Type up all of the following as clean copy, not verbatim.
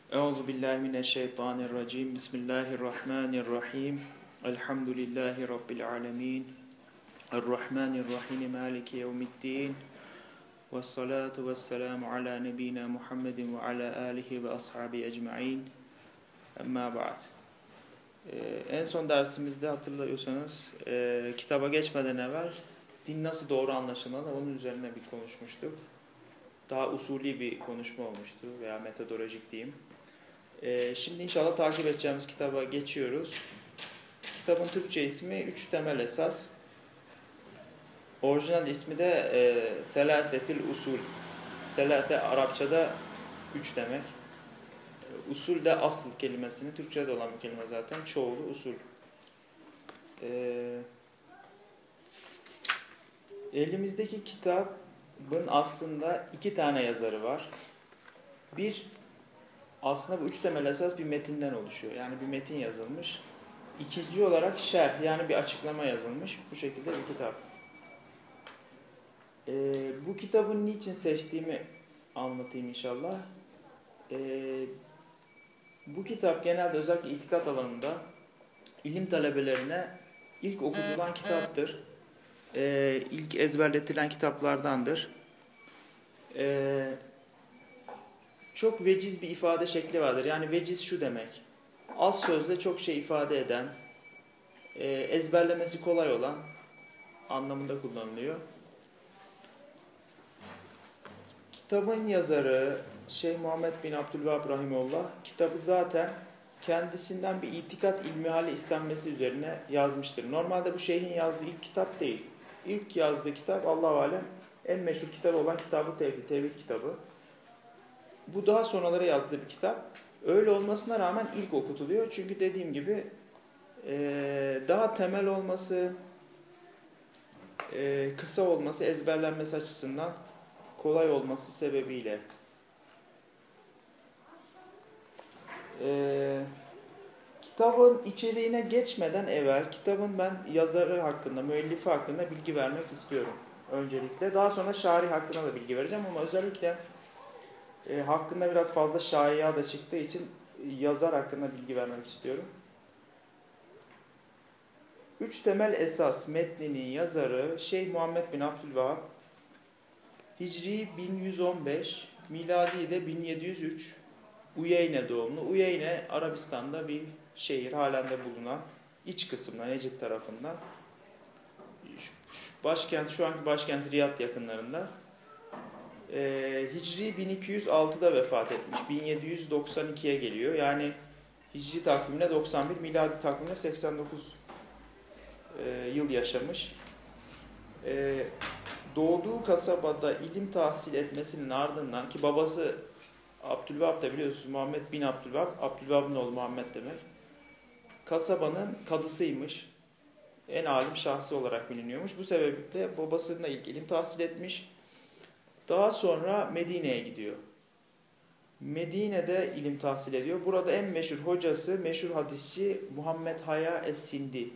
Euzubillahimineşşeytanirracim. Bismillahirrahmanirrahim. Elhamdülillahi Rabbil alemin. Errahmanirrahim. Maliki yevmiddin. Vessalatu vesselamu ala nebina Muhammedin ve ala alihi ve ashabi ecma'in. Amma ba'd. En son dersimizde hatırlıyorsanız kitaba geçmeden evvel din nasıl doğru anlaşılmalı onun üzerine bir konuşmuştuk. Daha usulî bir konuşma olmuştu veya metodolojik diyeyim. Şimdi inşallah takip edeceğimiz kitaba geçiyoruz. Kitabın Türkçe ismi Üç Temel Esas. Orijinal ismi de Selâsetil Usul. Selâse Arapçada üç demek. Usul de asıl kelimesini, Türkçe'de olan bir kelime zaten. Çoğulu usul. Elimizdeki kitabın aslında iki tane yazarı var. Aslında bu üç temel esas bir metinden oluşuyor. Yani bir metin yazılmış. İkinci olarak şerh, yani bir açıklama yazılmış. Bu şekilde bir kitap. Bu kitabın niçin seçtiğimi anlatayım inşallah. Bu kitap genelde özellikle itikat alanında ilim talebelerine ilk okutulan kitaptır. İlk ezberletilen kitaplardandır. Çok veciz bir ifade şekli vardır. Yani veciz şu demek: az sözle çok şey ifade eden, ezberlemesi kolay olan anlamında kullanılıyor. Kitabın yazarı Şeyh Muhammed bin Abdülvehhab Rahimullah, kitabı zaten kendisinden bir itikat ilmihali istenmesi üzerine yazmıştır. Normalde bu şeyhin yazdığı ilk kitap değil. İlk yazdığı kitap Allah-u Alem en meşhur kitabı olan Kitab-ı Tevhid, Tevhid kitabı. Bu daha sonraları yazdığı bir kitap. Öyle olmasına rağmen ilk okutuluyor. Çünkü dediğim gibi daha temel olması, kısa olması, ezberlenmesi açısından kolay olması sebebiyle. Kitabın içeriğine geçmeden evvel kitabın ben yazarı hakkında, müellifi hakkında bilgi vermek istiyorum öncelikle. Daha sonra şarih hakkında da bilgi vereceğim ama özellikle hakkında biraz fazla şaiya da çıktığı için yazar hakkında bilgi vermek istiyorum. Üç temel esas metninin yazarı Şeyh Muhammed bin Abdülvehhab, Hicri 1115, miladi de 1703, Uyeyne doğumlu. Uyeyne Arabistan'da bir şehir, halen de bulunan, iç kısımda Necid tarafında. Başkent, şu anki başkent Riyad yakınlarında. Hicri 1206'da vefat etmiş. 1792'ye geliyor. Yani Hicri takvimine 91, miladi takvimine 89 yıl yaşamış. Doğduğu kasabada ilim tahsil etmesinin ardından, ki babası Abdülvehhab da biliyorsunuz Muhammed bin Abdülvehhab, Abdülvehhab'ın oğlu Muhammed demek. Kasabanın kadısıymış. En alim şahsı olarak biliniyormuş. Bu sebeple babasıyla ilk ilim tahsil etmiş. Daha sonra Medine'ye gidiyor. Medine'de ilim tahsil ediyor. Burada en meşhur hocası, meşhur hadisçi Muhammed Haya Es-Sindi.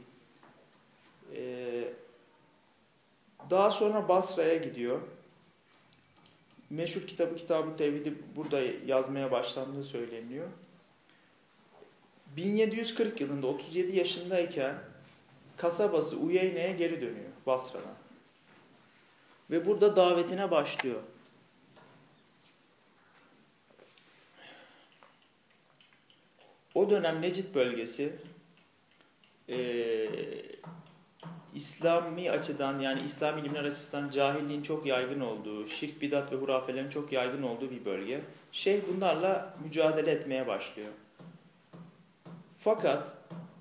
Daha sonra Basra'ya gidiyor. Meşhur kitabı Kitab-ı Tevhid'i burada yazmaya başlandığı söyleniyor. 1740 yılında 37 yaşındayken kasabası Uyeyne'ye geri dönüyor Basra'dan. Ve burada davetine başlıyor. O dönem Necid bölgesi İslami açıdan, yani İslam ilimler açısından cahilliğin çok yaygın olduğu, şirk, bidat ve hurafelerin çok yaygın olduğu bir bölge. Şeyh bunlarla mücadele etmeye başlıyor. Fakat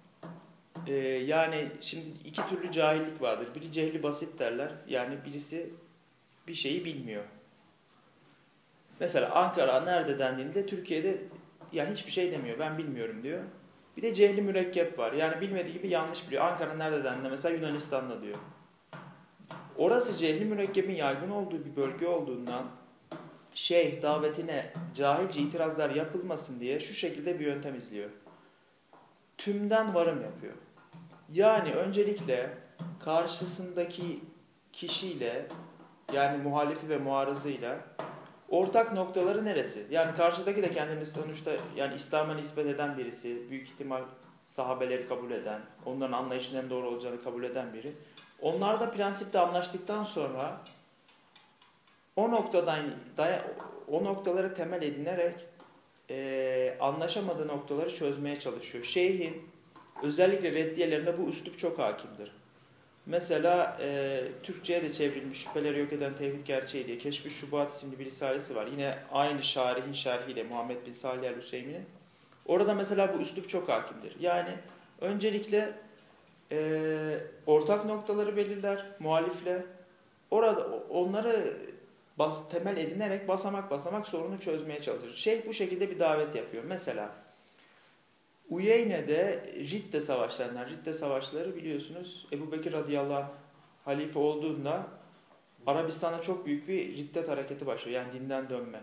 yani şimdi iki türlü cahillik vardır. Biri cehli basit derler. Yani birisi bir şeyi bilmiyor. Mesela Ankara nerede dendiğinde Türkiye'de yani hiçbir şey demiyor. Ben bilmiyorum diyor. Bir de cehli mürekkep var. Yani bilmediği gibi yanlış biliyor. Ankara nerede dendiğinde mesela Yunanistan'da diyor. Orası cehli mürekkebin yaygın olduğu bir bölge olduğundan şeyh davetine cahilce itirazlar yapılmasın diye şu şekilde bir yöntem izliyor. Tümden varım yapıyor. Yani öncelikle karşısındaki kişiyle, yani muhalifi ve muarızıyla Ortak noktaları neresi? Yani karşıdaki de kendini sonuçta yani İslam'a nispet eden birisi, büyük ihtimal sahabeleri kabul eden, onların anlayışının en doğru olacağını kabul eden biri. Onlar da prensipte anlaştıktan sonra o noktadan o noktaları temel edinerek anlaşamadığı noktaları çözmeye çalışıyor. Şeyhin özellikle reddiyelerinde bu üslup çok hakimdir. Mesela Türkçe'ye de çevrilmiş Şüpheleri Yok Eden Tevhid Gerçeği diye Keşf-i Şubuhat isimli bir risalesi var. Yine aynı şarihin şerhiyle Muhammed bin Salih el-Hüseymi'nin. Orada mesela bu üslup çok hakimdir. Yani öncelikle ortak noktaları belirler muhalifle. Orada onları temel edinerek basamak basamak sorunu çözmeye çalışır. Şeyh bu şekilde bir davet yapıyor. Mesela Uyeyne'de Ridde savaşlarından, Ridde savaşları biliyorsunuz Ebu Bekir radıyallahu anh halife olduğunda Arabistan'da çok büyük bir riddet hareketi başlıyor. Yani dinden dönme.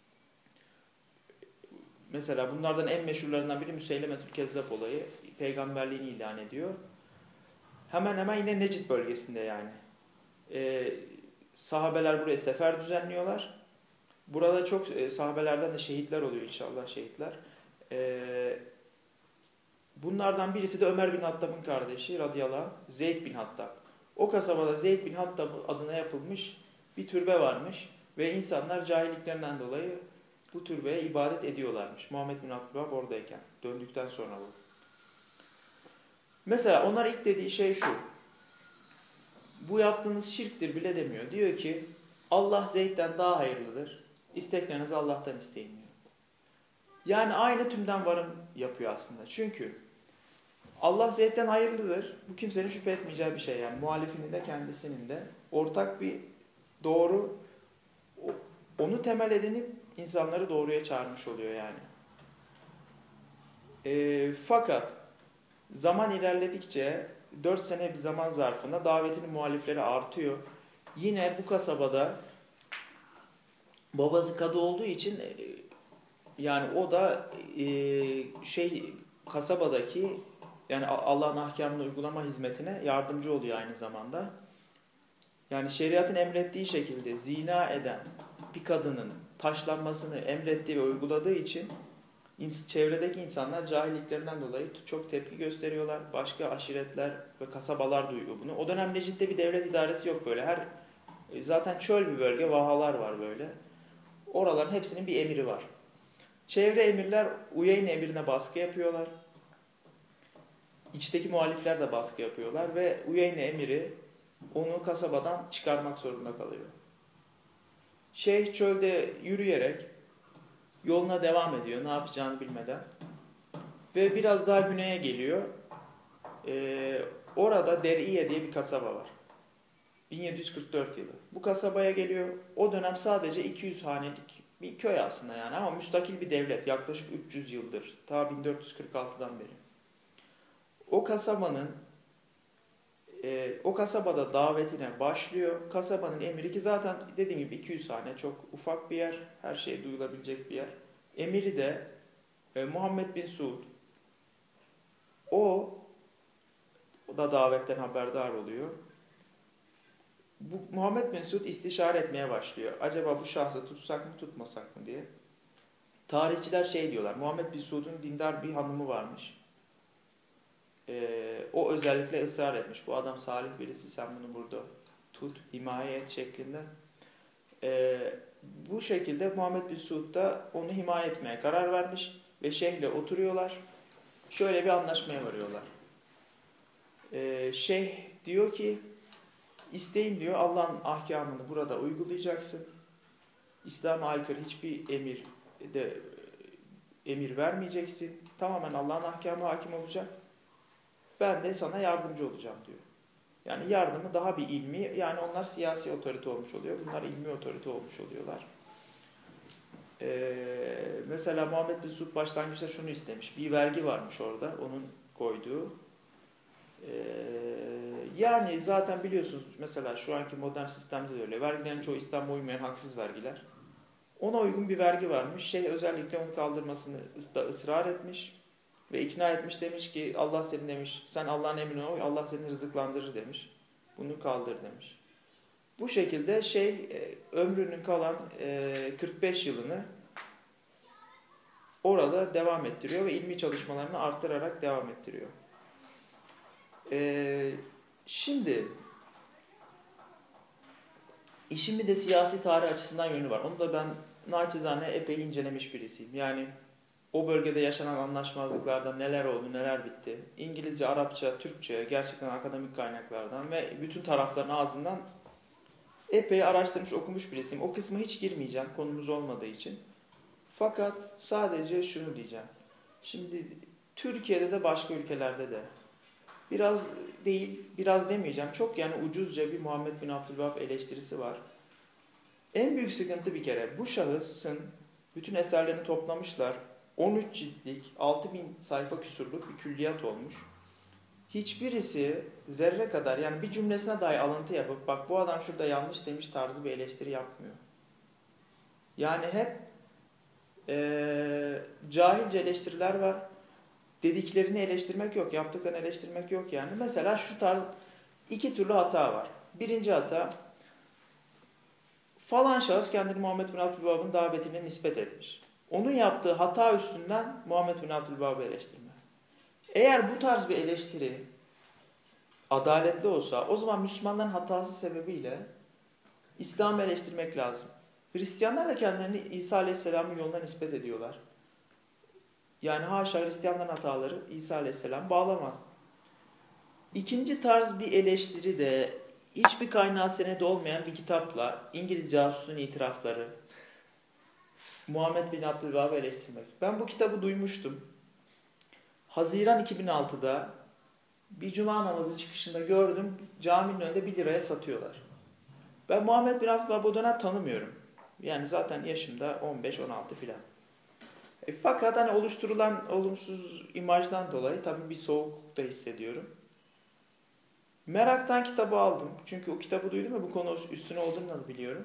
Mesela bunlardan en meşhurlarından biri Müseylemetül Kezzab olayı. Peygamberliğini ilan ediyor. Hemen hemen yine Necid bölgesinde yani. Sahabeler buraya sefer düzenliyorlar. Burada çok sahabelerden de şehitler oluyor inşallah şehitler. Bunlardan birisi de Ömer bin Hattab'ın kardeşi radıyallahu anh, Zeyd bin Hattab. O kasabada Zeyd bin Hattab adına yapılmış bir türbe varmış ve insanlar cahilliklerinden dolayı bu türbeye ibadet ediyorlarmış. Muhammed bin Abdülvahhab oradayken, döndükten sonra bu. Mesela onlar ilk dediği şey şu: bu yaptığınız şirktir bile demiyor. Diyor ki Allah Zeyd'den daha hayırlıdır. İsteklerinizi Allah'tan isteyin diyor. Yani aynı tümden varım yapıyor aslında. Çünkü Allah Zeyd'den hayırlıdır. Bu kimsenin şüphe etmeyeceği bir şey. Yani muhalifinin de kendisinin de ortak bir doğru, onu temel edinip insanları doğruya çağırmış oluyor yani. Fakat zaman ilerledikçe 4 sene bir zaman zarfında davetinin muhalifleri artıyor. Yine bu kasabada babası kadı olduğu için yani o da kasabadaki yani Allah'ın ahkamını uygulama hizmetine yardımcı oluyor aynı zamanda. Yani şeriatın emrettiği şekilde zina eden bir kadının taşlanmasını emrettiği ve uyguladığı için çevredeki insanlar cahilliklerinden dolayı çok tepki gösteriyorlar. Başka aşiretler ve kasabalar duyuyor bunu. O dönem Necid'de bir devlet idaresi yok böyle. Zaten çöl bir bölge, vahalar var böyle. Oraların hepsinin bir emiri var. Çevre emirler Uyeyne emirine baskı yapıyorlar. İçteki muhalifler de baskı yapıyorlar ve Uyeyne emiri onu kasabadan çıkarmak zorunda kalıyor. Şeyh çölde yürüyerek yoluna devam ediyor ne yapacağını bilmeden. Ve biraz daha güneye geliyor. Orada Der'iye diye bir kasaba var. 1744 yılı. Bu kasabaya geliyor. O dönem sadece 200 hanelik bir köy aslında yani ama müstakil bir devlet. Yaklaşık 300 yıldır. Ta 1446'dan beri. O kasabada davetine başlıyor. Kasabanın emiri ki zaten dediğim gibi 200 hane çok ufak bir yer. Her şey duyulabilecek bir yer. Emiri de Muhammed bin Suud. O da davetten haberdar oluyor. Bu Muhammed bin Suud istişare etmeye başlıyor. Acaba bu şahsı tutsak mı tutmasak mı diye. Tarihçiler şey diyorlar. Muhammed bin Suud'un dindar bir hanımı varmış. O özellikle ısrar etmiş. Bu adam salih birisi, sen bunu burada tut, himaye et şeklinde. Bu şekilde Muhammed bin Suud da onu himaye etmeye karar vermiş ve şeyhle oturuyorlar. Şöyle bir anlaşmaya varıyorlar. Şeyh diyor ki, isteğim diyor Allah'ın ahkamını burada uygulayacaksın. İslam'a aykırı hiçbir emir vermeyeceksin. Tamamen Allah'ın ahkamı hakim olacak. Ben de sana yardımcı olacağım diyor. Yani yardımı daha bir ilmi, yani onlar siyasi otorite olmuş oluyor. Bunlar ilmi otorite olmuş oluyorlar. Mesela Muhammed bin Suud başlangıçta şunu istemiş. Bir vergi varmış orada, onun koyduğu. Yani zaten biliyorsunuz mesela şu anki modern sistemde de öyle. Vergilerin çoğu İslam'a uymayan haksız vergiler. Ona uygun bir vergi varmış. Şeyh özellikle onu kaldırmasını da ısrar etmiş. Ve ikna etmiş, demiş ki Allah senin demiş, sen Allah'ın emrine uy, Allah seni rızıklandırır demiş. Bunu kaldır demiş. Bu şekilde ömrünün kalan 45 yılını orada devam ettiriyor ve ilmi çalışmalarını arttırarak devam ettiriyor. Şimdi işin bir de siyasi tarih açısından yönü var. Onu da ben naçizane epey incelemiş birisiyim. Yani o bölgede yaşanan anlaşmazlıklardan neler oldu, neler bitti. İngilizce, Arapça, Türkçe, gerçekten akademik kaynaklardan ve bütün tarafların ağzından epey araştırmış, okumuş birisiyim. O kısma hiç girmeyeceğim, konumuz olmadığı için. Fakat sadece şunu diyeceğim. Şimdi Türkiye'de de başka ülkelerde de biraz değil, biraz demeyeceğim. Çok yani ucuzca bir Muhammed bin Abdülvahhab eleştirisi var. En büyük sıkıntı bir kere bu şahısın bütün eserlerini toplamışlar. 13 ciltlik, 6000 sayfa küsurluk bir külliyat olmuş. Hiçbirisi zerre kadar yani bir cümlesine dahi alıntı yapıp bak bu adam şurada yanlış demiş tarzı bir eleştiri yapmıyor. Yani hep cahilce eleştiriler var. Dediklerini eleştirmek yok, yaptıklarını eleştirmek yok yani. Mesela şu tarz iki türlü hata var. Birinci hata, falan şahıs kendini Muhammed bin Abdülvahhab'ın davetine nispet etmiş. Onun yaptığı hata üstünden Muhammed bin Abdülvahhab'ı eleştirme. Eğer bu tarz bir eleştiri adaletli olsa o zaman Müslümanların hatası sebebiyle İslam'ı eleştirmek lazım. Hristiyanlar da kendilerini İsa Aleyhisselam'ın yoluna nispet ediyorlar. Yani haşa Hristiyanların hataları İsa Aleyhisselam bağlamaz. İkinci tarz bir eleştiri de hiçbir kaynağı senedi olmayan bir kitapla İngiliz casusun itirafları Muhammed bin Abdülvahhab'ı eleştirmek. Ben bu kitabı duymuştum. Haziran 2006'da bir cuma namazı çıkışında gördüm. Caminin önünde 1 liraya satıyorlar. Ben Muhammed bin Abdülvahhab'ı o dönem tanımıyorum. Yani zaten yaşımda 15-16 filan. Fakat hani oluşturulan olumsuz imajdan dolayı tabii bir soğuk da hissediyorum. Meraktan kitabı aldım. Çünkü o kitabı duydum ve bu konu üstüne olduğunu da biliyorum.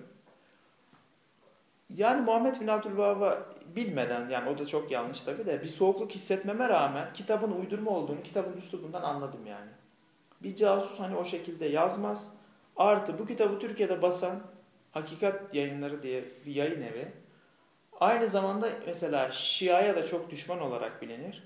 Yani Muhammed bin Abdülvahhab'ı bilmeden, yani o da çok yanlış tabii de, bir soğukluk hissetmeme rağmen kitabın uydurma olduğunu kitabın üslubundan anladım yani. Bir casus hani o şekilde yazmaz. Artı bu kitabı Türkiye'de basan Hakikat Yayınları diye bir yayın evi. Aynı zamanda mesela Şia'ya da çok düşman olarak bilinir.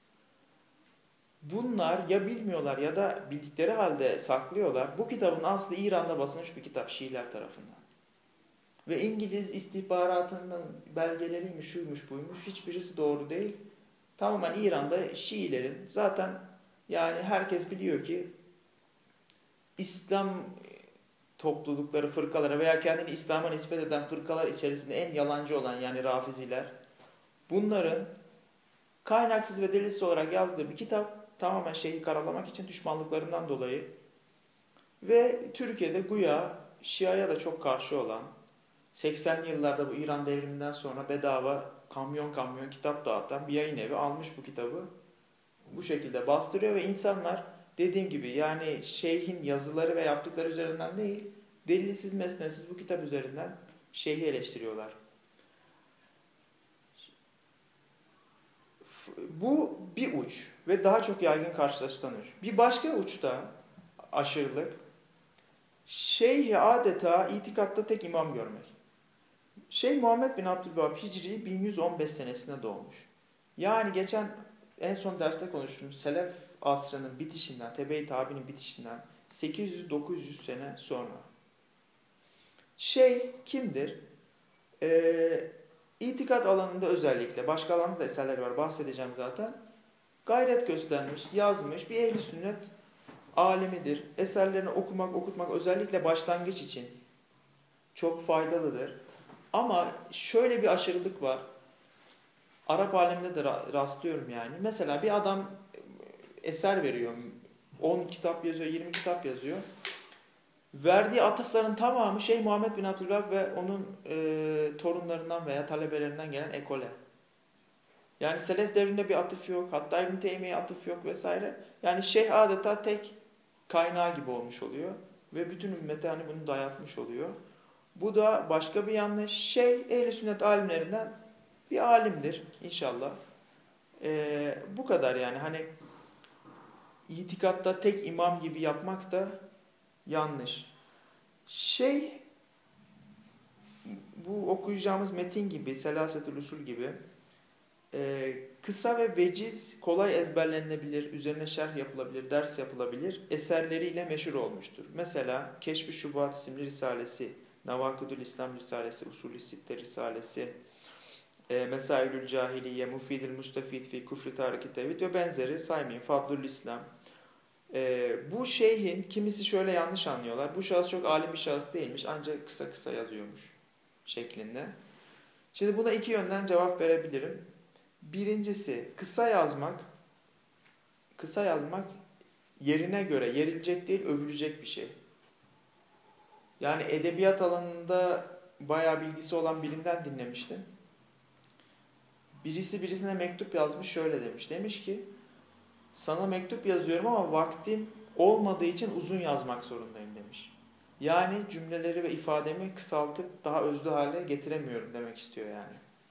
Bunlar ya bilmiyorlar ya da bildikleri halde saklıyorlar. Bu kitabın aslı İran'da basılmış bir kitap Şiiler tarafından. Ve İngiliz istihbaratının belgeleriymiş, şuymuş, buymuş. Hiçbirisi doğru değil. Tamamen İran'da Şiilerin, zaten yani herkes biliyor ki İslam toplulukları, fırkalara veya kendini İslam'a nispet eden fırkalar içerisinde en yalancı olan yani Rafiziler, bunların kaynaksız ve delilsiz olarak yazdığı bir kitap, tamamen şeyhi karalamak için düşmanlıklarından dolayı ve Türkiye'de güya Şia'ya da çok karşı olan, 80'li yıllarda bu İran devriminden sonra bedava kamyon kamyon kitap dağıtan bir yayın evi almış bu kitabı. Bu şekilde bastırıyor ve insanlar dediğim gibi yani şeyhin yazıları ve yaptıkları üzerinden değil, delilsiz mesnetsiz bu kitap üzerinden şeyhi eleştiriyorlar. Bu bir uç ve daha çok yaygın karşılaşılan uç. Bir başka uçta aşırılık, şeyhi adeta itikatta tek imam görmek. Şeyh Muhammed bin Abdülvahhab Hicri 1115 senesinde doğmuş. Yani en son derste konuştuğumuz Selef asrının bitişinden, tebe-i tabi'nin bitişinden 800-900 sene sonra. Kimdir? İtikat alanında özellikle, başka alanda da eserler var, bahsedeceğim zaten. Gayret göstermiş, yazmış bir ehl-i sünnet alimidir. Eserlerini okumak, okutmak özellikle başlangıç için çok faydalıdır. Ama şöyle bir aşırılık var. Arap aleminde de rastlıyorum yani. Mesela bir adam eser veriyor. 10 kitap yazıyor, 20 kitap yazıyor. Verdiği atıfların tamamı Şeyh Muhammed bin Abdülvahhab ve onun torunlarından veya talebelerinden gelen ekole. Yani Selef devrinde bir atıf yok. Hatta İbn Teymiye atıf yok vesaire. Yani şeyh adeta tek kaynağı gibi olmuş oluyor. Ve bütün ümmete hani bunu dayatmış oluyor. Bu da başka bir yanlış. Ehl-i sünnet alimlerinden bir alimdir inşallah. Bu kadar yani hani itikatta tek imam gibi yapmak da yanlış. Şey, bu okuyacağımız metin gibi, Selasetül Usul gibi kısa ve veciz, kolay ezberlenilebilir, üzerine şerh yapılabilir, ders yapılabilir eserleriyle meşhur olmuştur. Mesela Keşf-i Şubuhat isimli risalesi, Navakıdül İslam risalesi, Usul-i Sitte risalesi, Mesailül Cahiliye, Mufidil Mustafid fi Kufri Tariki Tevhid ve benzeri saymayayım. Fadlül İslam. Bu şeyhin, kimisi şöyle yanlış anlıyorlar. Bu şahıs çok alim bir şahıs değilmiş, ancak kısa kısa yazıyormuş şeklinde. Şimdi buna iki yönden cevap verebilirim. Birincisi, kısa yazmak yerine göre yerilecek değil, övülecek bir şey. Yani edebiyat alanında bayağı bilgisi olan birinden dinlemiştim. Birisi birisine mektup yazmış, şöyle demiş. Demiş ki, sana mektup yazıyorum ama vaktim olmadığı için uzun yazmak zorundayım demiş. Yani cümleleri ve ifademi kısaltıp daha özlü hale getiremiyorum demek istiyor yani.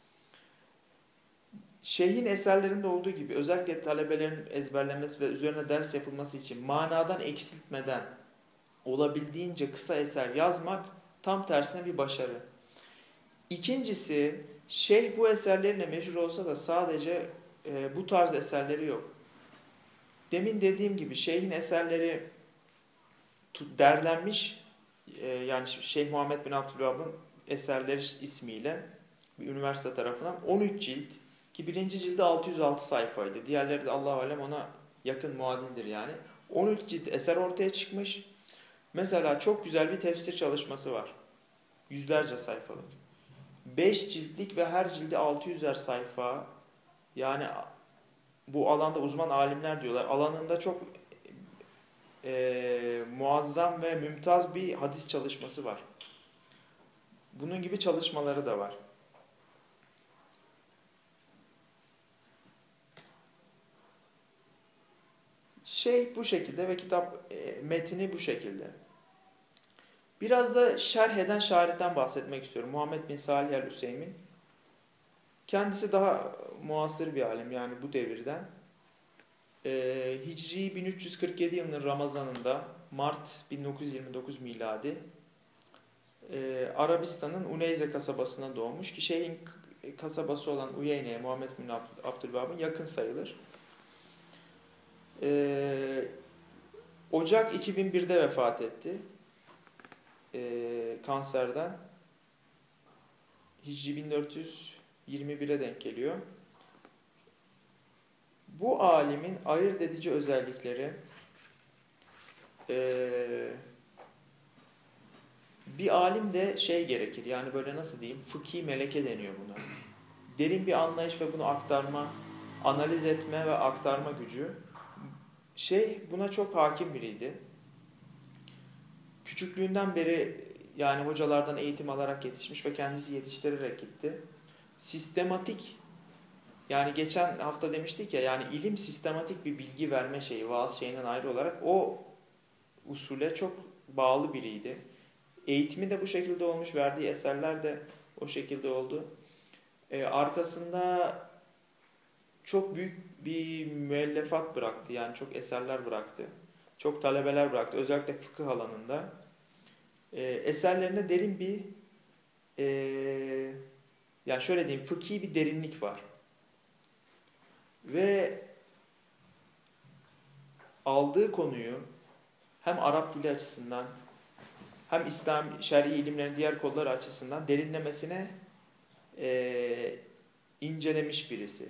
Şeyhin eserlerinde olduğu gibi özellikle talebelerin ezberlemesi ve üzerine ders yapılması için manadan eksiltmeden olabildiğince kısa eser yazmak tam tersine bir başarı. İkincisi, şeyh bu eserlerine meşhur olsa da sadece bu tarz eserleri yok. Demin dediğim gibi şeyhin eserleri derlenmiş, yani Şeyh Muhammed bin Abdülvahab'ın eserleri ismiyle bir üniversite tarafından 13 cilt, ki birinci cildi 606 sayfaydı. Diğerleri de Allahu alem ona yakın muadildir yani. 13 cilt eser ortaya çıkmış. Mesela çok güzel bir tefsir çalışması var. Yüzlerce sayfalık. 5 ciltlik ve her cildi 600'er sayfa. Yani bu alanda uzman alimler diyorlar. Alanında çok muazzam ve mümtaz bir hadis çalışması var. Bunun gibi çalışmaları da var. Şey bu şekilde ve kitap metni bu şekilde. Biraz da şerh eden şarihten bahsetmek istiyorum. Muhammed bin Salih el-Hüseymin. Kendisi daha muasır bir alim, yani bu devirden. Hicri 1347 yılının Ramazanında, Mart 1929 miladi, Arabistan'ın Uneyze kasabasına doğmuş ki şeyhin kasabası olan Uyeyne'ye Muhammed bin Abdülvahab'ın yakın sayılır. Ocak 2001'de vefat etti. Kanserden. Hicri 1421'e denk geliyor. Bu alimin ayırt edici özellikleri, bir alimde şey gerekir, yani böyle nasıl diyeyim, fıkhi meleke deniyor buna. Derin bir anlayış ve bunu aktarma, analiz etme ve aktarma gücü. Buna çok hakim biriydi. Küçüklüğünden beri yani hocalardan eğitim alarak yetişmiş ve kendisi yetiştirerek gitti. Sistematik, yani geçen hafta demiştik ya, yani ilim sistematik bir bilgi verme şeyi, vaaz şeyinden ayrı olarak o usule çok bağlı biriydi. Eğitimi de bu şekilde olmuş, verdiği eserler de o şekilde oldu. Arkasında çok büyük bir müellefat bıraktı, yani çok eserler bıraktı. Çok talebeler bıraktı, özellikle fıkıh alanında. Eserlerinde derin bir, yani şöyle diyeyim, fıkhi bir derinlik var. Ve aldığı konuyu hem Arap dili açısından hem İslam şer'i ilimlerin diğer kolları açısından derinlemesine incelemiş birisi.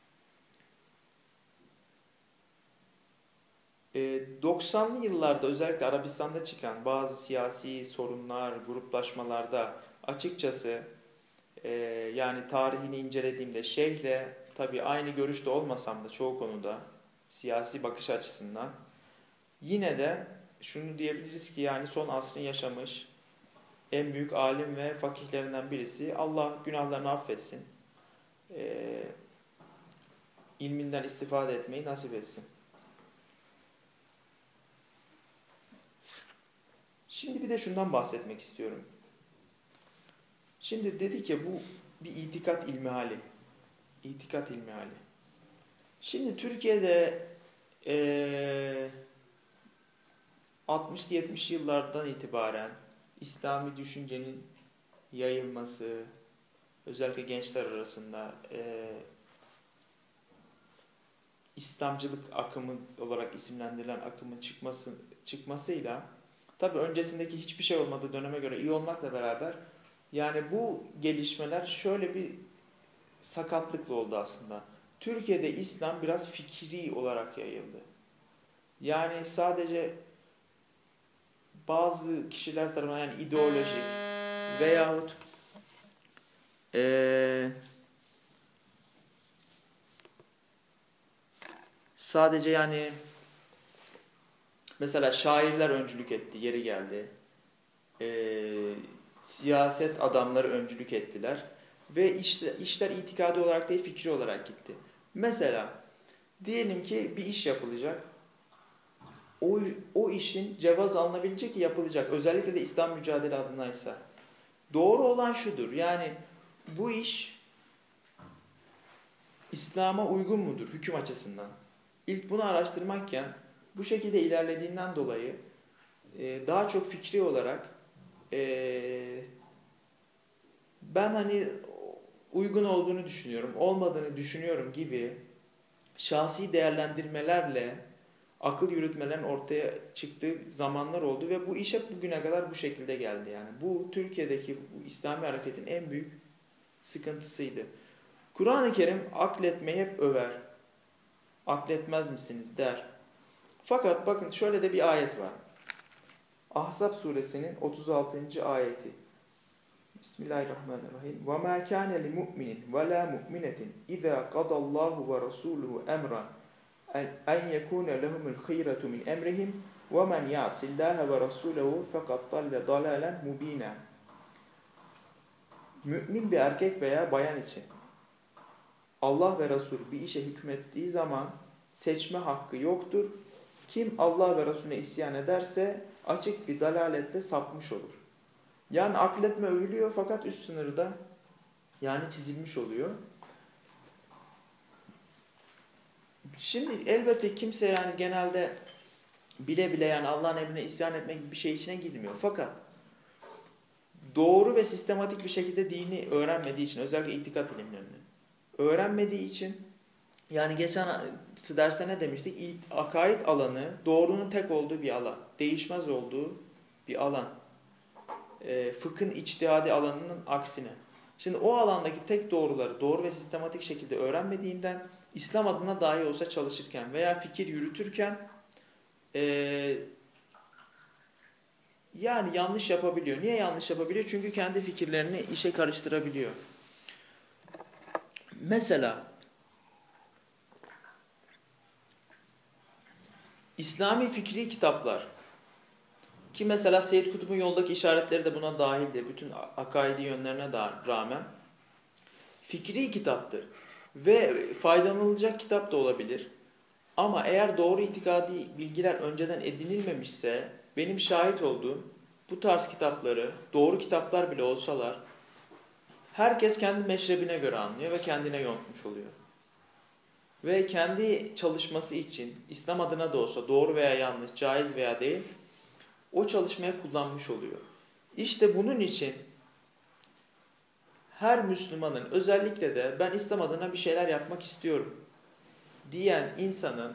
90'lı yıllarda özellikle Arabistan'da çıkan bazı siyasi sorunlar, gruplaşmalarda açıkçası yani tarihini incelediğimde şeyhle tabii aynı görüşte olmasam da çoğu konuda siyasi bakış açısından yine de şunu diyebiliriz ki yani son asrın yaşamış en büyük alim ve fakihlerinden birisi. Allah günahlarını affetsin. İlminden istifade etmeyi nasip etsin. Şimdi bir de şundan bahsetmek istiyorum. Şimdi dedik ya, bu bir itikat ilmihali. İtikat ilmihali. Şimdi Türkiye'de 60-70 yıllardan itibaren İslami düşüncenin yayılması, özellikle gençler arasında İslamcılık akımı olarak isimlendirilen akımın çıkmasıyla, tabii öncesindeki hiçbir şey olmadığı döneme göre iyi olmakla beraber, yani bu gelişmeler şöyle bir sakatlıkla oldu aslında. Türkiye'de İslam biraz fikri olarak yayıldı. Yani sadece bazı kişiler tarafından, yani ideolojik veyahut sadece yani mesela şairler öncülük etti, yeri geldi. Siyaset adamları öncülük ettiler. Ve işler itikadi olarak değil, fikri olarak gitti. Mesela diyelim ki bir iş yapılacak. O işin cevaz alınabilecek ki yapılacak. Özellikle de İslam mücadele adınaysa. Doğru olan şudur. Yani bu iş İslam'a uygun mudur hüküm açısından? İlk bunu araştırmakken bu şekilde ilerlediğinden dolayı daha çok fikri olarak ben hani uygun olduğunu düşünüyorum, olmadığını düşünüyorum gibi şahsi değerlendirmelerle akıl yürütmelerin ortaya çıktığı zamanlar oldu ve bu iş hep bugüne kadar bu şekilde geldi yani. Bu Türkiye'deki bu İslami hareketin en büyük sıkıntısıydı. Kur'an-ı Kerim akletmeyi hep över. Akletmez misiniz der. Fakat bakın şöyle de bir ayet var. Ahzab suresinin 36. ayeti. Bismillahirrahmanirrahim. وَمَا كَانَ لِمُؤْمِنٍ وَلَا مُؤْمِنَةٍ إِذَا قَضَى اللّٰهُ وَرَسُولُهُ أَمْرًا أَنْ يَكُونَ لَهُمُ الْخِيرَةُ مِنْ أَمْرِهِمْ وَمَنْ يَعْصِ اللّٰهَ وَرَسُولَهُ فَقَدْ ضَلَّ ضَلَالًا مُب۪ينًا. Mümin bir erkek veya bayan için Allah ve Resul bir işe hükmettiği zaman seçme hakkı yoktur. Kim Allah ve Resulüne isyan ederse açık bir dalaletle sapmış olur. Yani akletme övülüyor fakat üst sınırda yani çizilmiş oluyor. Şimdi elbette kimse yani genelde bile bile yani Allah'ın emrine isyan etmek gibi bir şey içine girmiyor. Fakat doğru ve sistematik bir şekilde dini öğrenmediği için, özellikle itikat ilimlerini öğrenmediği için, yani geçen derste ne demiştik? Akaid alanı doğrunun tek olduğu bir alan, değişmez olduğu bir alan. Fıkhın içtihadi alanının aksine. Şimdi o alandaki tek doğruları doğru ve sistematik şekilde öğrenmediğinden İslam adına dahi olsa çalışırken veya fikir yürütürken yani yanlış yapabiliyor. Niye yanlış yapabiliyor? Çünkü kendi fikirlerini işe karıştırabiliyor. Mesela İslami fikri kitaplar ki mesela Seyyid Kutub'un Yoldaki işaretleri de buna dahildir. Bütün akaidi yönlerine rağmen fikri kitaptır. Ve faydalanılacak kitap da olabilir. Ama eğer doğru itikadi bilgiler önceden edinilmemişse, benim şahit olduğum bu tarz kitapları, doğru kitaplar bile olsalar, herkes kendi meşrebine göre anlıyor ve kendine yontmuş oluyor. Ve kendi çalışması için, İslam adına da olsa doğru veya yanlış, caiz veya değil, o çalışmaya kullanmış oluyor. İşte bunun için her Müslümanın, özellikle de ben İslam adına bir şeyler yapmak istiyorum diyen insanın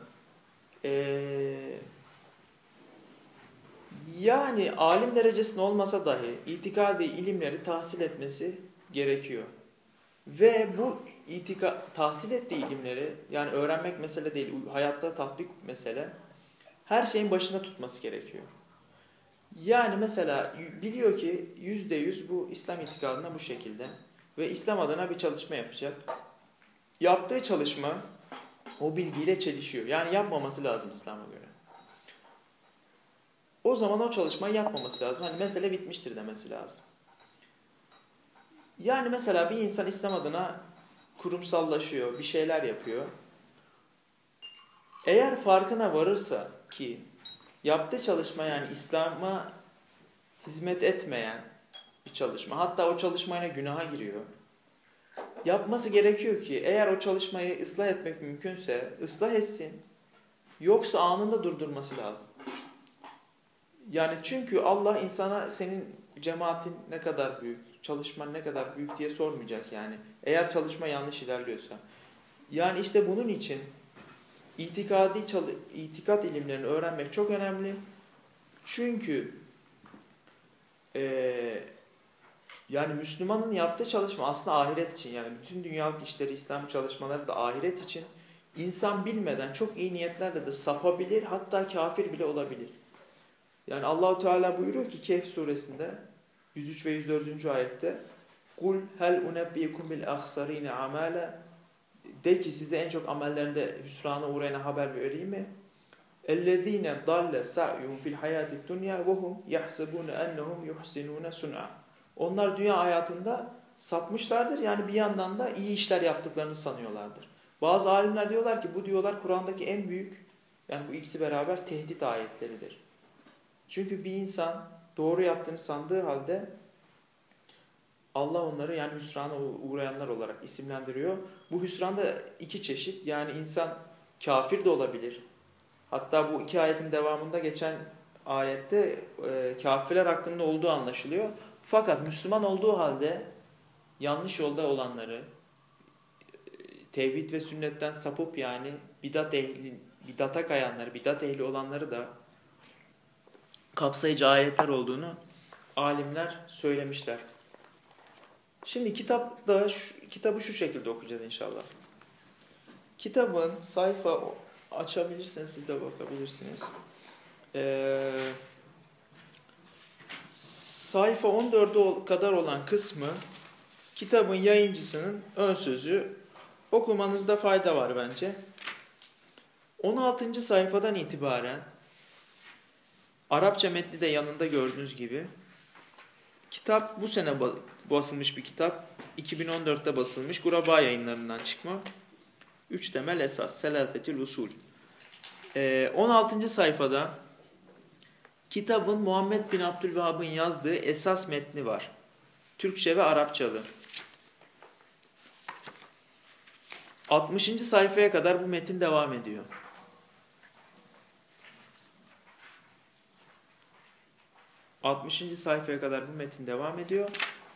yani alim derecesinde olmasa dahi itikadi ilimleri tahsil etmesi gerekiyor. Ve bu tahsil ettiği ilimleri, yani öğrenmek mesele değil, hayatta tatbik mesele, her şeyin başında tutması gerekiyor. Yani mesela biliyor ki %100 bu İslam itikadına bu şekilde ve İslam adına bir çalışma yapacak. Yaptığı çalışma o bilgiyle çelişiyor. Yani yapmaması lazım İslam'a göre. O zaman o çalışmayı yapmaması lazım. Hani mesele bitmiştir demesi lazım. Yani mesela bir insan İslam adına kurumsallaşıyor, bir şeyler yapıyor. Eğer farkına varırsa ki yaptığı çalışma yani İslam'a hizmet etmeyen bir çalışma, hatta o çalışmayla günaha giriyor. Yapması gerekiyor ki eğer o çalışmayı ıslah etmek mümkünse ıslah etsin. Yoksa anında durdurması lazım. Yani çünkü Allah insana senin cemaatin ne kadar büyük, çalışman ne kadar büyük diye sormayacak yani. Eğer çalışma yanlış ilerliyorsa. Yani işte bunun için itikat ilimlerini öğrenmek çok önemli. Çünkü yani Müslümanın yaptığı çalışma aslında ahiret için, yani bütün dünyalık işleri, İslam çalışmaları da ahiret için. İnsan bilmeden çok iyi niyetlerle de sapabilir, hatta kafir bile olabilir. Yani Allahu Teala buyuruyor ki Kehf suresinde 103 ve 104. ayette "Kul hel unebbiukum bil ahsarine amala" De ki size en çok amellerinde hüsrana uğrayana haber vereyim mi? "Ellezine dalle sa'yuhum fil hayatid dunya ve hum yahsebun ennehum yuhsinun sun'a." Onlar dünya hayatında sapmışlardır. Yani bir yandan da iyi işler yaptıklarını sanıyorlardır. Bazı alimler diyorlar ki bu diyorlar Kur'an'daki en büyük, yani bu ikisi beraber tehdit ayetleridir. Çünkü bir insan doğru yaptığını sandığı halde Allah onları yani hüsrana uğrayanlar olarak isimlendiriyor. Bu hüsran da iki çeşit. Yani insan kafir de olabilir. Hatta bu iki ayetin devamında geçen ayette kafirler hakkında olduğu anlaşılıyor. Fakat Müslüman olduğu halde yanlış yolda olanları, tevhid ve sünnetten sapıp yani bidata kayanları, bidat ehli olanları da kapsayıcı ayetler olduğunu alimler söylemişler. Şimdi kitabı şu şekilde okuyacağız inşallah. Kitabın sayfa açabilirseniz siz de bakabilirsiniz. Sayfa 14'e kadar olan kısmı kitabın yayıncısının ön sözü, okumanızda fayda var bence. 16. sayfadan itibaren Arapça metni de yanında gördüğünüz gibi. Kitap bu sene basılmış bir kitap. 2014'te basılmış. Guraba Yayınlarından çıkma. 3 temel esas. Selâfetül usul. 16. sayfada kitabın Muhammed bin Abdülvehhab'ın yazdığı esas metni var. Türkçe ve Arapçalı. 60. sayfaya kadar bu metin devam ediyor. 60. sayfaya kadar bu metin devam ediyor.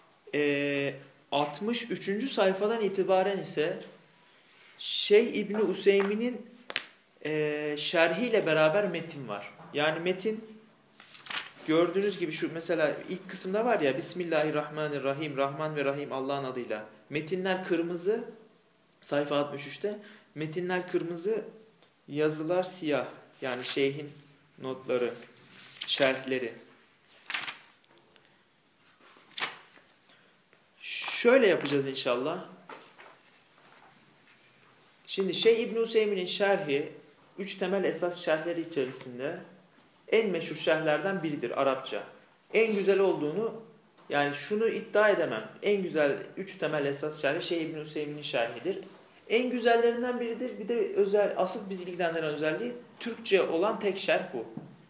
63. sayfadan itibaren ise Şeyh İbni Useymi'nin şerhiyle beraber metin var. Yani metin gördüğünüz gibi şu mesela ilk kısımda var ya Bismillahirrahmanirrahim, Rahman ve Rahim Allah'ın adıyla. Metinler kırmızı, sayfa 63'te. Metinler kırmızı, yazılar siyah. Yani şeyhin notları, şerhleri. Şöyle yapacağız inşallah. Şimdi Şeyh İbn Hüseyin'in şerhi 3 temel esas şerhleri içerisinde en meşhur şerhlerden biridir Arapça. En güzel olduğunu, yani şunu iddia edemem. En güzel 3 temel esas şerhi Şeyh İbn Hüseyin'in şerhidir. En güzellerinden biridir. Bir de asıl bizi ilgilendiren özelliği Türkçe olan tek şerh bu.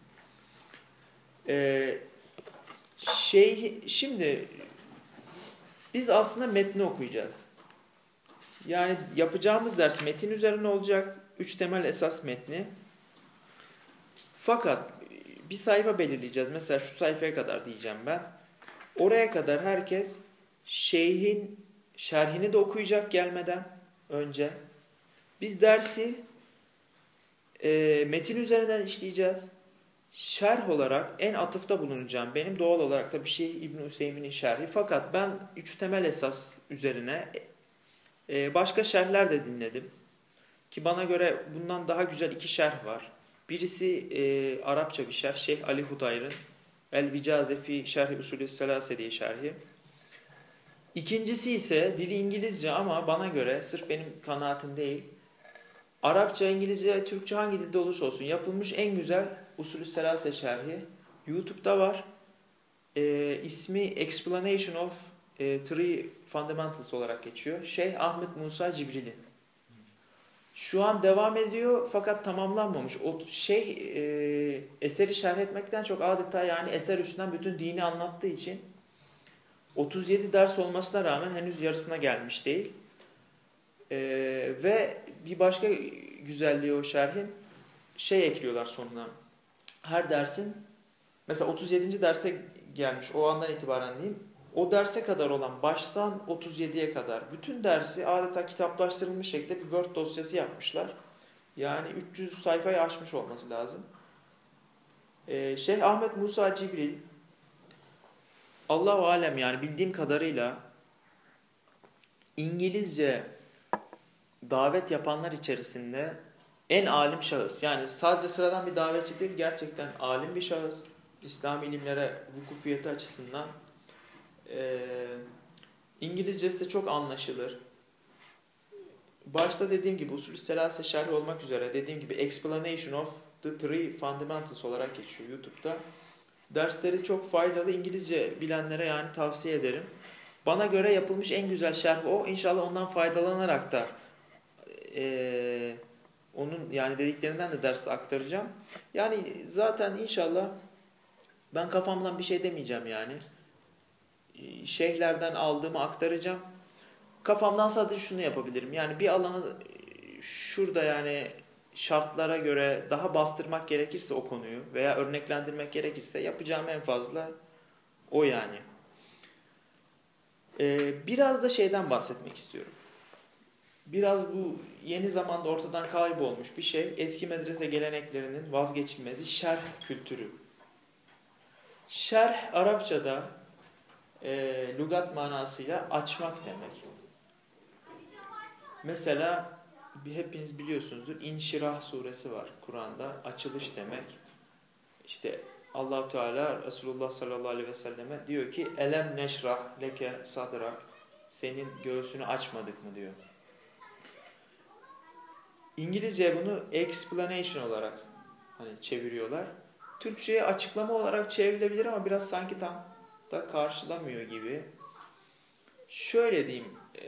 Şimdi biz aslında metni okuyacağız. Yani yapacağımız ders metin üzerine olacak. 3 temel esas metni. Fakat bir sayfa belirleyeceğiz. Mesela şu sayfaya kadar diyeceğim ben. Oraya kadar herkes şeyhin şerhini de okuyacak gelmeden önce. Biz dersi metin üzerinden işleyeceğiz. Şerh olarak en atıfta bulunacağım. Benim doğal olarak da bir şey İbn Hüseyin'in şerhi. Fakat ben 3 temel esas üzerine başka şerhler de dinledim. Ki bana göre bundan daha güzel 2 şerh var. Birisi Arapça bir şerh. Şeyh Ali Hudayr'ın El-Vicaze fi Şerh-i Usulü Selase diye şerhi. İkincisi ise dili İngilizce ama bana göre sırf benim kanaatim değil. Arapça, İngilizce, Türkçe hangi dilde olursa olsun yapılmış en güzel Usulü Selase şerhi. YouTube'da var. İsmi Explanation of Three Fundamentals olarak geçiyor. Şeyh Ahmet Musa Cibrili. Şu an devam ediyor fakat tamamlanmamış. O eseri şerh etmekten çok adeta yani eser üstünden bütün dini anlattığı için 37 ders olmasına rağmen henüz yarısına gelmiş değil. Ve bir başka güzelliği o şerhin ekliyorlar sonuna. Her dersin mesela 37. derse gelmiş. O andan itibaren diyeyim. O derse kadar olan baştan 37'ye kadar bütün dersi adeta kitaplaştırılmış şekilde bir Word dosyası yapmışlar. Yani 300 sayfayı aşmış olması lazım. Şeyh Ahmet Musa Cibril, Allahu alem yani bildiğim kadarıyla İngilizce davet yapanlar içerisinde en alim şahıs. Yani sadece sıradan bir davetçi değil, gerçekten alim bir şahıs. İslami ilimlere vukufiyeti açısından. İngilizcesi de çok anlaşılır. Başta dediğim gibi usulü selase şerhi olmak üzere dediğim gibi Explanation of the Three Fundamentals olarak geçiyor YouTube'da. Dersleri çok faydalı, İngilizce bilenlere yani tavsiye ederim. Bana göre yapılmış en güzel şerh o. İnşallah ondan faydalanarak da onun yani dediklerinden de derste aktaracağım. Yani zaten inşallah ben kafamdan bir şey demeyeceğim yani. Şeyhlerden aldığımı aktaracağım. Kafamdan sadece şunu yapabilirim. Yani bir alanı şurada yani şartlara göre daha bastırmak gerekirse o konuyu veya örneklendirmek gerekirse yapacağım en fazla o yani. Biraz da şeyden bahsetmek istiyorum. Biraz bu yeni zamanda ortadan kaybolmuş bir şey. Eski medrese geleneklerinin vazgeçilmezi şerh kültürü. Şerh Arapçada lügat manasıyla açmak demek. Mesela hepiniz biliyorsunuzdur İnşirah suresi var Kur'an'da. Açılış demek. İşte Allah-u Teala Resulullah sallallahu aleyhi ve selleme diyor ki elem neşrah leke sadrak, senin göğsünü açmadık mı diyor. İngilizce bunu explanation olarak hani çeviriyorlar. Türkçe'ye açıklama olarak çevrilebilir ama biraz sanki tam da karşılamıyor gibi. Şöyle diyeyim.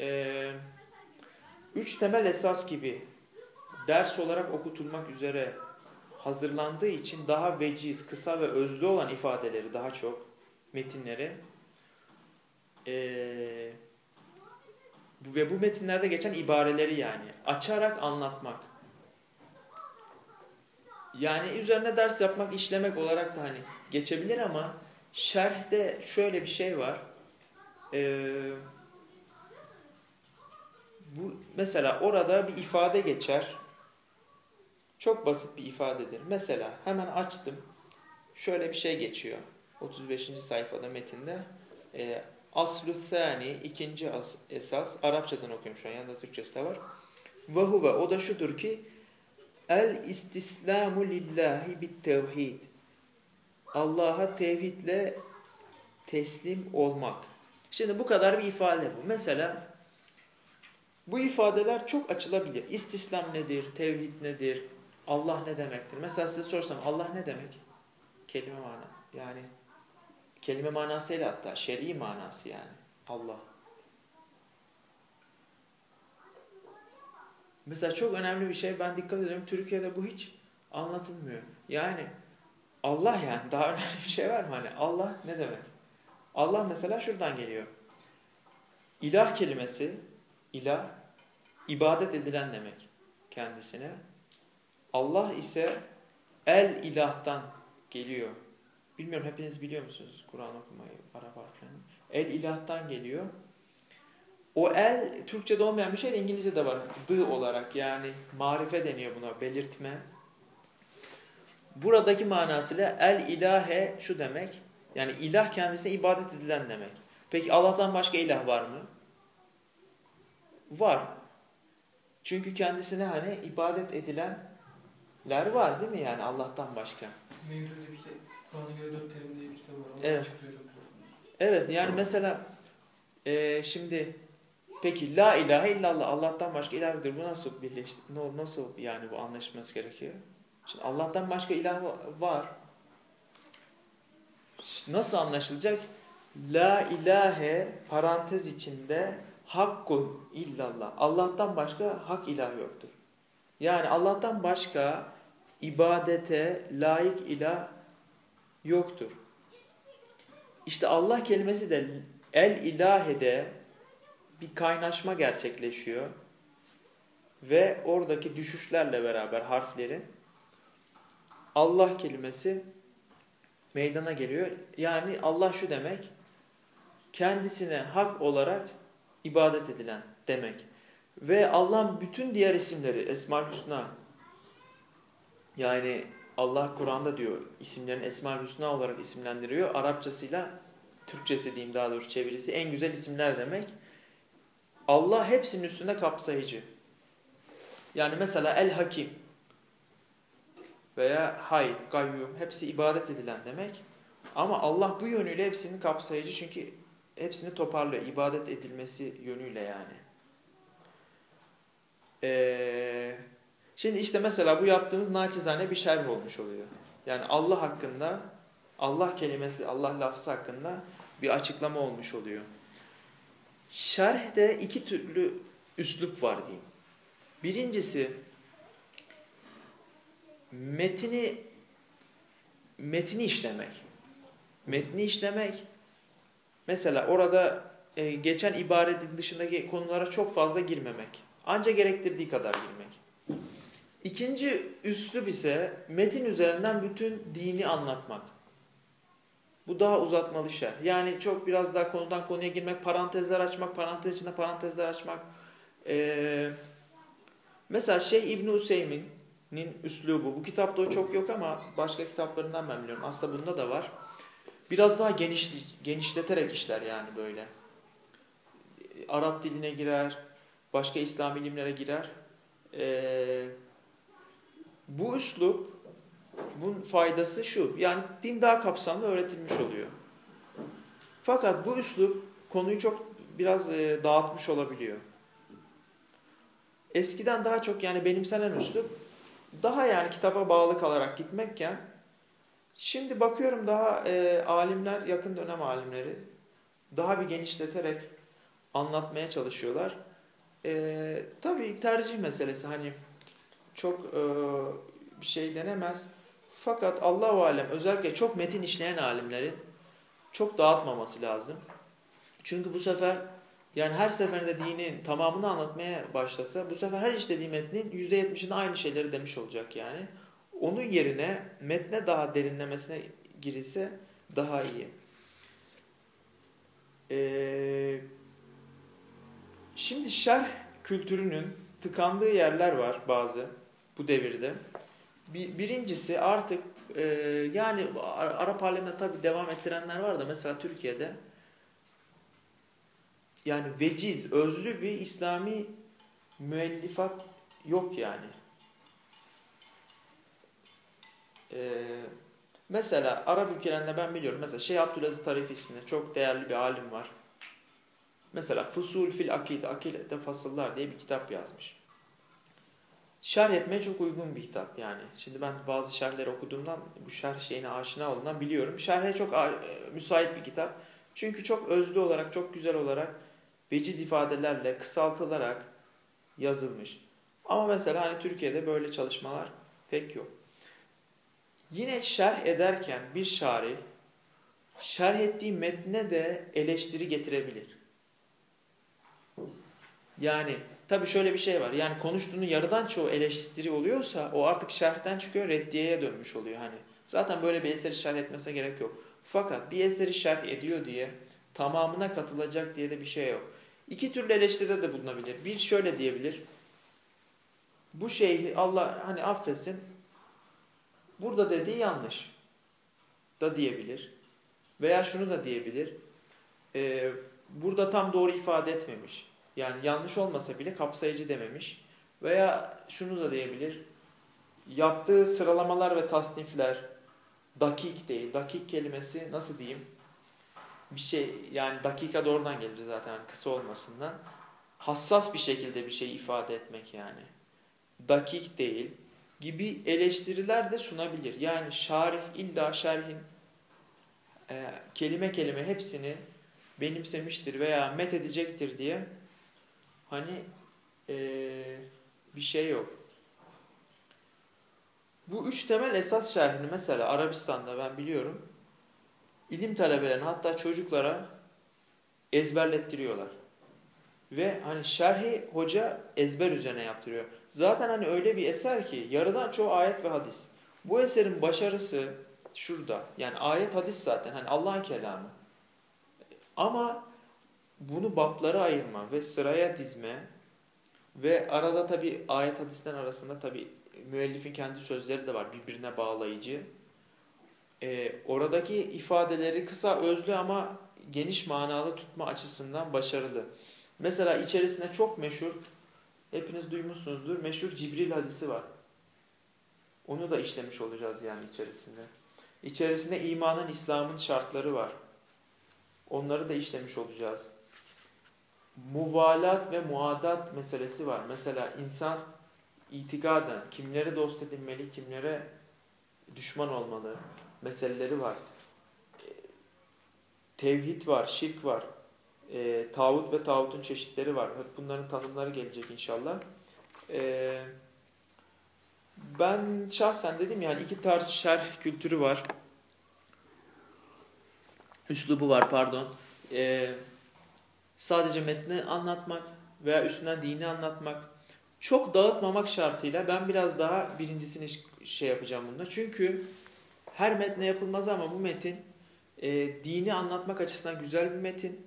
3 temel esas gibi ders olarak okutulmak üzere hazırlandığı için daha veciz, kısa ve özlü olan ifadeleri daha çok metinleri ve bu metinlerde geçen ibareleri yani açarak anlatmak. Yani üzerine ders yapmak, işlemek olarak da hani geçebilir ama şerhte şöyle bir şey var. Bu mesela orada bir ifade geçer. Çok basit bir ifadedir. Mesela hemen açtım. Şöyle bir şey geçiyor. 35. sayfada metinde. Aslu thani, ikinci esas. Arapçadan okuyorum şu an. Yanında Türkçesi de var. Ve huve, o da şudur ki el istislamu lillahi bit tevhid. Allah'a tevhidle teslim olmak. Şimdi bu kadar bir ifade bu. Mesela bu ifadeler çok açılabilir. İstislam nedir? Tevhid nedir? Allah ne demektir? Mesela size sorsam Allah ne demek? Kelime mana. Yani kelime manası değil hatta şer'i manası yani. Allah. Mesela çok önemli bir şey, ben dikkat ediyorum. Türkiye'de bu hiç anlatılmıyor. Yani Allah, yani daha önemli bir şey var mı? Hani Allah ne demek? Allah mesela şuradan geliyor. İlah kelimesi, ilah, ibadet edilen demek kendisine. Allah ise el ilahtan geliyor. Bilmiyorum, hepiniz biliyor musunuz Kur'an okumayı, Arap harflerini? El ilahtan geliyor. O el Türkçe'de olmayan bir şey de İngilizce'de var. The olarak, yani marife deniyor buna, belirtme. Buradaki manasıyla el ilahe şu demek. Yani ilah kendisine ibadet edilen demek. Peki Allah'tan başka ilah var mı? Var. Çünkü kendisine hani ibadet edilenler var değil mi, yani Allah'tan başka? Mevlüt'te bir kitap, Kur'an'a göre 4 terim diye bir kitap var. Evet. Evet, yani mesela şimdi peki la ilahe illallah, Allah'tan başka ilah yoktur. Bu nasıl nasıl yani bu anlaşılması gerekiyor? Şimdi Allah'tan başka ilah var. Nasıl anlaşılacak? La ilahe parantez içinde hakkun illallah. Allah'tan başka hak ilah yoktur. Yani Allah'tan başka ibadete layık ilah yoktur. İşte Allah kelimesi de el ilahede bir kaynaşma gerçekleşiyor. Ve oradaki düşüşlerle beraber harflerin Allah kelimesi meydana geliyor. Yani Allah şu demek, kendisine hak olarak ibadet edilen demek. Ve Allah'ın bütün diğer isimleri, Esma-ül Hüsna, yani Allah Kur'an'da diyor isimlerini Esma-ül Hüsna olarak isimlendiriyor. Arapçasıyla, Türkçesi diyeyim daha doğrusu çevirisi en güzel isimler demek. Allah hepsinin üstünde kapsayıcı. Yani mesela El Hakim veya Hay, Gayyum hepsi ibadet edilen demek. Ama Allah bu yönüyle hepsini kapsayıcı çünkü hepsini toparlıyor. İbadet edilmesi yönüyle yani. Şimdi işte mesela bu yaptığımız naçizane bir şerh olmuş oluyor. Yani Allah hakkında, Allah kelimesi, Allah lafzı hakkında bir açıklama olmuş oluyor. Şerhde iki türlü üslup var diyeyim. Birincisi metni işlemek. Metni işlemek mesela orada geçen ibaretin dışındaki konulara çok fazla girmemek. Ancak gerektirdiği kadar girmek. İkinci üslup ise metin üzerinden bütün dini anlatmak. Bu daha uzatmalı şerh. Yani çok biraz daha konudan konuya girmek, parantezler açmak, parantez içinde parantezler açmak. Mesela Şeyh İbn Üseymin'in üslubu. Bu kitapta o çok yok ama başka kitaplarından ben biliyorum. Aslında bunda da var. Biraz daha genişleterek işler yani böyle. Arap diline girer, başka İslam ilimlere girer. Bu üslup, bunun faydası şu. Yani din daha kapsamlı öğretilmiş oluyor. Fakat bu üslup konuyu çok biraz dağıtmış olabiliyor. Eskiden daha çok yani benimsenen üslup daha yani kitaba bağlı kalarak gitmekken şimdi bakıyorum daha alimler, yakın dönem alimleri daha bir genişleterek anlatmaya çalışıyorlar. Tabii tercih meselesi hani çok bir şey denemez. Fakat Allahu alem özellikle çok metin işleyen alimlerin çok dağıtmaması lazım. Çünkü bu sefer yani her seferinde dinin tamamını anlatmaya başlasa bu sefer her işlediği metnin %70'inde aynı şeyleri demiş olacak yani. Onun yerine metne daha derinlemesine girilse daha iyi. Şimdi şerh kültürünün tıkandığı yerler var bazı bu devirde. Birincisi artık yani Arap aleminde tabii devam ettirenler var da mesela Türkiye'de yani veciz, özlü bir İslami müellifat yok yani. Mesela Arap ülkelerinde ben biliyorum. Mesela Şeyh Abdülaziz Tarifi isminde çok değerli bir alim var. Mesela Fusul fil Akide, Akide Fasıllar diye bir kitap yazmış. Şerh etmeye çok uygun bir kitap yani. Şimdi ben bazı şerhleri okuduğumdan bu şerh şeyine aşina olduğundan biliyorum. Şerhe çok müsait bir kitap. Çünkü çok özlü olarak, çok güzel olarak veciz ifadelerle kısaltılarak yazılmış. Ama mesela hani Türkiye'de böyle çalışmalar pek yok. Yine şerh ederken bir şarih şerh ettiği metne de eleştiri getirebilir. Yani tabii şöyle bir şey var. Yani konuştuğunun yarıdan çoğu eleştiri oluyorsa o artık şerhten çıkıyor, reddiyeye dönmüş oluyor. Hani zaten böyle bir eseri şerh etmesine gerek yok. Fakat bir eseri şerh ediyor diye tamamına katılacak diye de bir şey yok. İki türlü eleştiride de bulunabilir. Bir şöyle diyebilir. Bu şeyhi Allah hani affetsin. Burada dediği yanlış da diyebilir. Veya şunu da diyebilir. Burada tam doğru ifade etmemiş. Yani yanlış olmasa bile kapsayıcı dememiş. Veya şunu da diyebilir. Yaptığı sıralamalar ve tasnifler dakik değil. Dakik kelimesi nasıl diyeyim? Bir şey yani dakika da oradan gelir zaten yani kısa olmasından. Hassas bir şekilde bir şey ifade etmek yani. Dakik değil gibi eleştiriler de sunabilir. Yani şarih illa şerhin kelime kelime hepsini benimsemiştir veya met edecektir diye hani bir şey yok. Bu üç temel esas şerhini mesela Arabistan'da ben biliyorum ilim talebelerine hatta çocuklara ezberlettiriyorlar. Ve hani şerhi hoca ezber üzerine yaptırıyor. Zaten hani öyle bir eser ki yarıdan çoğu ayet ve hadis. Bu eserin başarısı şurada. Yani ayet hadis zaten hani Allah'ın kelamı. Ama bunu bablara ayırma ve sıraya dizme ve arada tabi ayet hadisten arasında tabi müellifin kendi sözleri de var birbirine bağlayıcı. Oradaki ifadeleri kısa özlü ama geniş manalı tutma açısından başarılı. Mesela içerisinde çok meşhur, hepiniz duymuşsunuzdur, meşhur Cibril hadisi var. Onu da işlemiş olacağız yani içerisinde. İçerisinde imanın, İslam'ın şartları var. Onları da işlemiş olacağız. Muvalat ve muadat meselesi var. Mesela insan itikaden kimlere dost edinmeli, kimlere düşman olmalı meseleleri var. Tevhid var, şirk var. Tağut ve tağutun çeşitleri var. Hep bunların tanımları gelecek inşallah. Ben şahsen dedim yani iki tarz şerh kültürü var. Üslubu var pardon. Sadece metni anlatmak veya üstünden dini anlatmak. Çok dağıtmamak şartıyla ben biraz daha birincisini şey yapacağım bunda. Çünkü her metne yapılmaz ama bu metin dini anlatmak açısından güzel bir metin.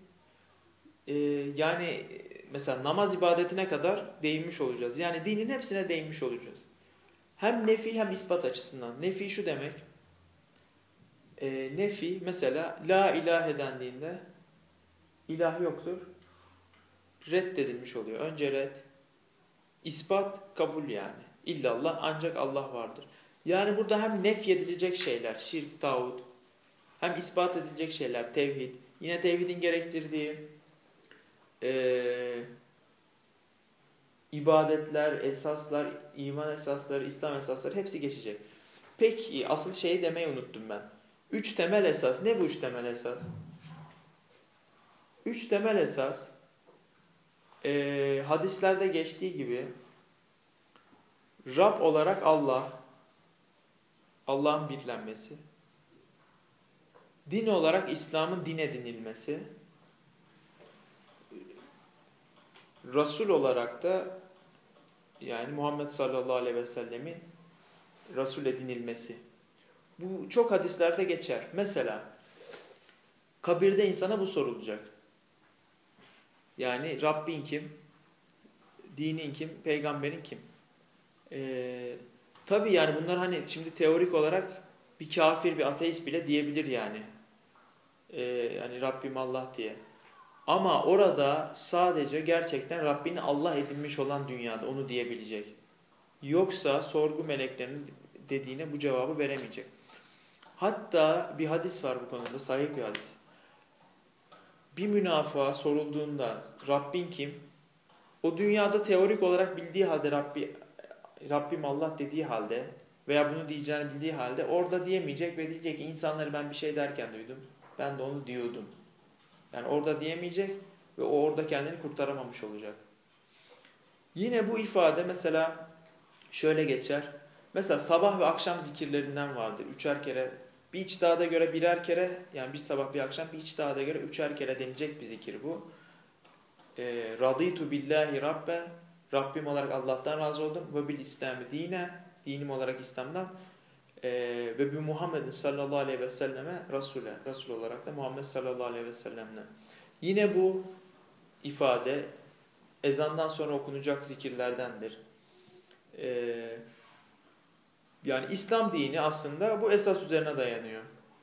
Yani mesela namaz ibadetine kadar değinmiş olacağız. Yani dinin hepsine değinmiş olacağız. Hem nefi hem ispat açısından. Nefi şu demek. Nefi mesela la ilahe dendiğinde ilah yoktur. Reddedilmiş oluyor. Önce red. İspat kabul yani. İllallah ancak Allah vardır. Yani burada hem nefyedilecek şeyler şirk, tağut hem ispat edilecek şeyler tevhid. Yine tevhidin gerektirdiği ibadetler, esaslar, iman esasları, İslam esasları hepsi geçecek. Peki asıl şeyi demeyi unuttum ben. 3 temel esas. Ne bu 3 temel esas? 3 temel esas hadislerde geçtiği gibi Rab olarak Allah, Allah'ın birlenmesi, din olarak İslam'ın din edinilmesi, Resul olarak da yani Muhammed sallallahu aleyhi ve sellemin Resul edinilmesi. Bu çok hadislerde geçer. Mesela kabirde insana bu sorulacak. Yani Rabbin kim? Dinin kim? Peygamberin kim? Tabii yani bunlar hani şimdi teorik olarak bir kafir, bir ateist bile diyebilir yani. Yani Rabbim Allah diye. Ama orada sadece gerçekten Rabbini Allah edinmiş olan dünyada onu diyebilecek. Yoksa sorgu meleklerinin dediğine bu cevabı veremeyecek. Hatta bir hadis var bu konuda, sahih bir hadis. Bir münafığa sorulduğunda Rabbin kim? O dünyada teorik olarak bildiği halde Rabbim Allah dediği halde veya bunu diyeceğini bildiği halde orada diyemeyecek ve diyecek ki insanları ben bir şey derken duydum. Ben de onu diyordum. Yani orada diyemeyecek ve o orada kendini kurtaramamış olacak. Yine bu ifade mesela şöyle geçer. Mesela sabah ve akşam zikirlerinden vardır. 3'er kere, bir içtihada göre 1'er kere, yani bir sabah bir akşam, bir içtihada göre 3'er kere denilecek bir zikir bu. Raditu billahi rabbe, Rabbim olarak Allah'tan razı oldum. Ve bil İslami dine, dinim olarak İslam'dan. Ve bi Muhammedin sallallahu aleyhi ve selleme Resul'e, Resul olarak da Muhammed sallallahu aleyhi ve sellemle. Yine bu ifade ezandan sonra okunacak zikirlerdendir. Yani İslam dini aslında bu esas üzerine dayanıyor.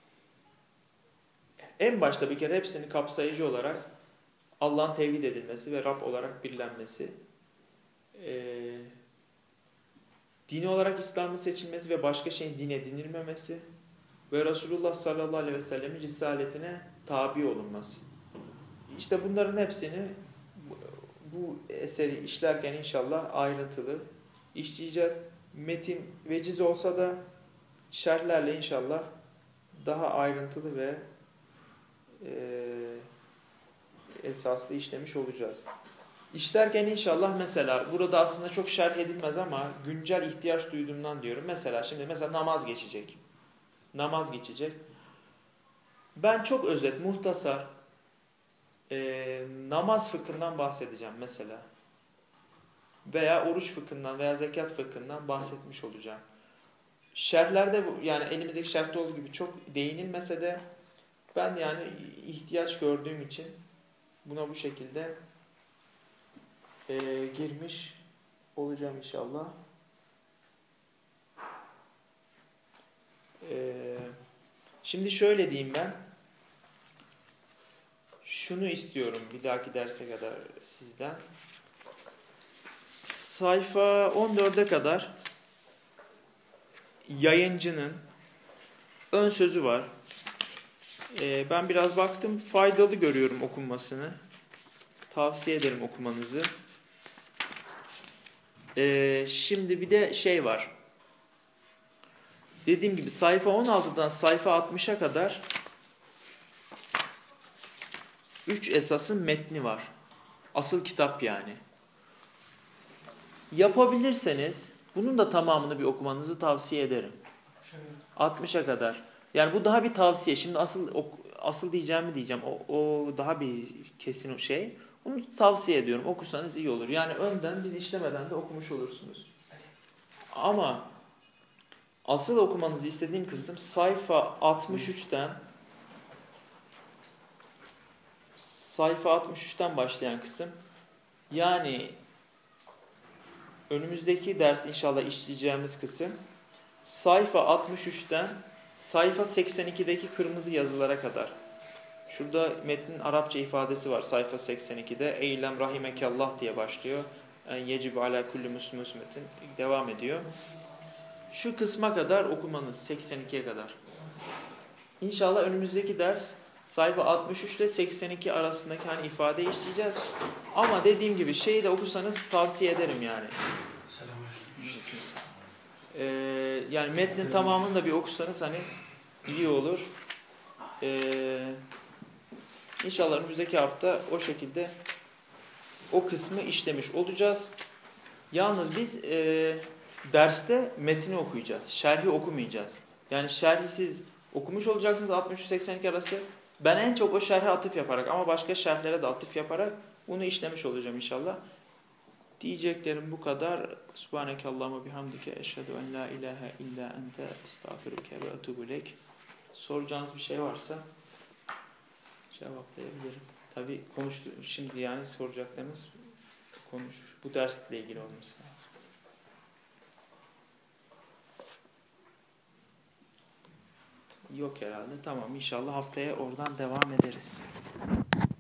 En başta bir kere hepsini kapsayıcı olarak Allah'ın tevhid edilmesi ve Rab olarak birlenmesi, dini olarak İslam'ın seçilmesi ve başka şeyin din edinilmemesi ve Resulullah sallallahu aleyhi ve sellemin risaletine tabi olunması. İşte bunların hepsini bu eseri işlerken inşallah ayrıntılı işleyeceğiz. Metin veciz olsa da şerhlerle inşallah daha ayrıntılı ve esaslı işlemiş olacağız. İşlerken inşallah mesela burada aslında çok şerh edilmez ama güncel ihtiyaç duyduğumdan diyorum. Mesela şimdi namaz geçecek. Namaz geçecek. Ben çok özet, muhtasar namaz fıkhından bahsedeceğim mesela. Veya oruç fıkhından veya zekat fıkhından bahsetmiş olacağım. şerhlerde yani elimizdeki şerhte olduğu gibi çok değinilmese de ben yani ihtiyaç gördüğüm için buna bu şekilde girmiş olacağım inşallah. Şimdi şöyle diyeyim ben. Şunu istiyorum bir dahaki derse kadar sizden. Sayfa 14'e kadar yayıncının ön sözü var. Ben biraz baktım, faydalı görüyorum okunmasını. Tavsiye ederim okumanızı. Şimdi bir de şey var. Dediğim gibi sayfa 16'dan sayfa 60'a kadar 3 esasın metni var. Asıl kitap yani. Yapabilirseniz bunun da tamamını bir okumanızı tavsiye ederim. 60'a kadar. Yani bu daha bir tavsiye. Şimdi asıl diyeceğim. O daha bir kesin şey. Bunu tavsiye ediyorum. Okursanız iyi olur. Yani önden biz işlemeden de okumuş olursunuz. Ama asıl okumanızı istediğim kısım sayfa 63'ten başlayan kısım. Yani önümüzdeki ders inşallah işleyeceğimiz kısım sayfa 63'ten sayfa 82'deki kırmızı yazılara kadar. Şurada metnin Arapça ifadesi var sayfa 82'de. Eylem rahimekallah diye başlıyor. Yecib ala kulli muslimin devam ediyor. Şu kısma kadar okumanız 82'ye kadar. İnşallah önümüzdeki ders sayfa 63 ile 82 arasındaki hani ifadeyi işleyeceğiz. Ama dediğim gibi şeyi de okursanız tavsiye ederim yani. Yani metnin tamamını da bir okursanız hani iyi olur. İnşallah önümüzdeki hafta o şekilde o kısmı işlemiş olacağız. Yalnız biz derste metni okuyacağız. Şerhi okumayacağız. Yani şerhi siz okumuş olacaksınız 63-82 arası. Ben en çok o şerhe atıf yaparak ama başka şerhlere de atıf yaparak bunu işlemiş olacağım inşallah. Diyeceklerim bu kadar. Subhanekallahumma bihamdike eşhedü en la ilahe illa ente estağfiruke ve etûbü ileyk. Soracağınız bir şey varsa cevaplayabilirim. Tabii şimdi yani soracaklarınız bu dersle ilgili olması lazım. Yok herhalde. Tamam inşallah haftaya oradan devam ederiz.